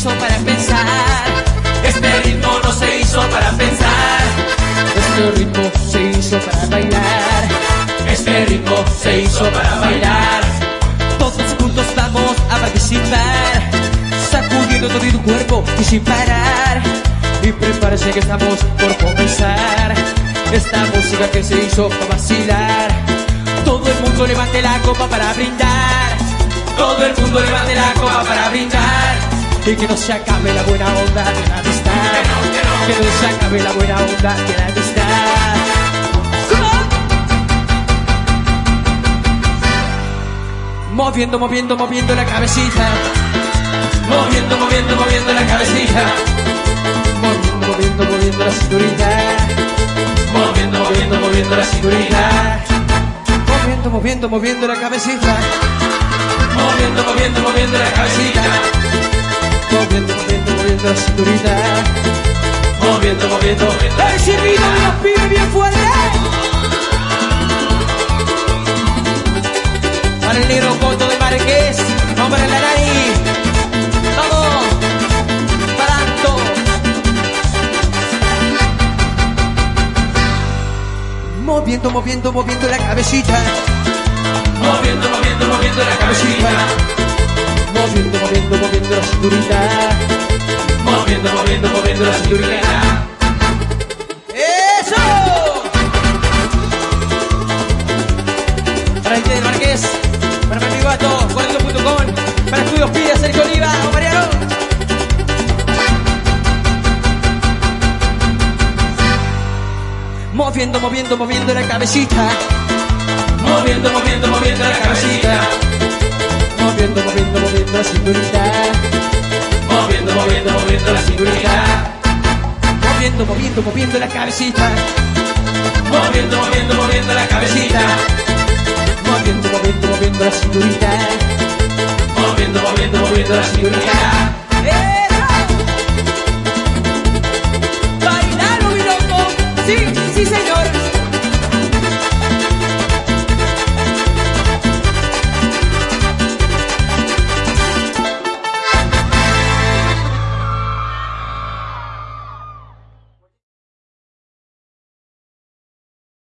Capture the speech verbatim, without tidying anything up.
hizo para pensar. Este ritmo no se hizo para pensar. Este ritmo se hizo para bailar. Este ritmo se hizo para bailar. Todos juntos vamos a participar, sacudiendo todo tu cuerpo y sin parar. Y prepárese que estamos por comenzar. Esta música que se hizo para vacilar. Todo el mundo levante la copa para brindar. Todo el mundo levante la copa para brindar. Y que no se acabe la buena onda de la amistad. Que no, que no. Que no se acabe la buena onda de la amistad. Moviendo, moviendo, moviendo la cabecita. Moviendo, moviendo, moviendo la cabecita. Moviendo, moviendo, moviendo la cinturita. Moviendo, moviendo, moviendo la cinturita. Moviendo, moviendo, moviendo la cabecita. Moviendo, moviendo, moviendo la cabecita. Moviendo, moviendo, moviendo la cinturita. Moviendo, moviendo, moviendo. ¡El silbido de los pibes bien fuerte! Para el negro Coto de Marqués, vamos para la nariz. Vamos, para alto. Moviendo, moviendo, moviendo la cabecita. Moviendo, moviendo, moviendo la cabecita. Moviendo, moviendo, moviendo la cinturita. Moviendo, moviendo, moviendo la cinturita. ¡Eso! Para el del Marqués, para mi amigo Gato, cuarto punto com, para Estudios Pida, Sergio Oliva o Mariano. Moviendo, moviendo, moviendo la cabecita. Moviendo, moviendo, moviendo la cabecita. Moviendo, moviendo, moviendo la cinturita. Moviendo, moviendo, moviendo la cinturita. Moviendo, moviendo, moviendo la cabecita. Moviendo, moviendo, moviendo la cabecita. Moviendo, moviendo, moviendo la cinturita. Moviendo, moviendo, moviendo la cinturita. ¡Eso! ¡Bailalo, mi loco! ¡Sí!